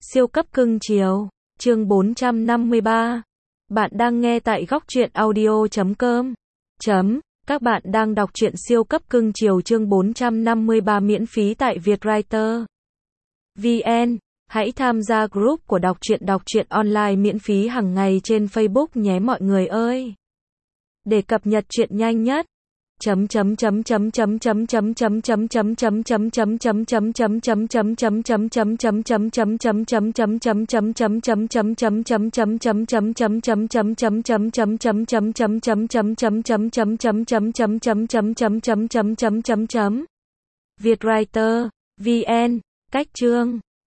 Siêu cấp cưng chiều, chương 453. Bạn đang nghe tại góc truyện audio.com. Các bạn đang đọc truyện siêu cấp cưng chiều chương 453 miễn phí tại Vietwriter VN. Hãy tham gia group của đọc truyện online miễn phí hàng ngày trên Facebook nhé mọi người ơi. Để cập nhật truyện nhanh nhất. Vietwriter VN. Cách chương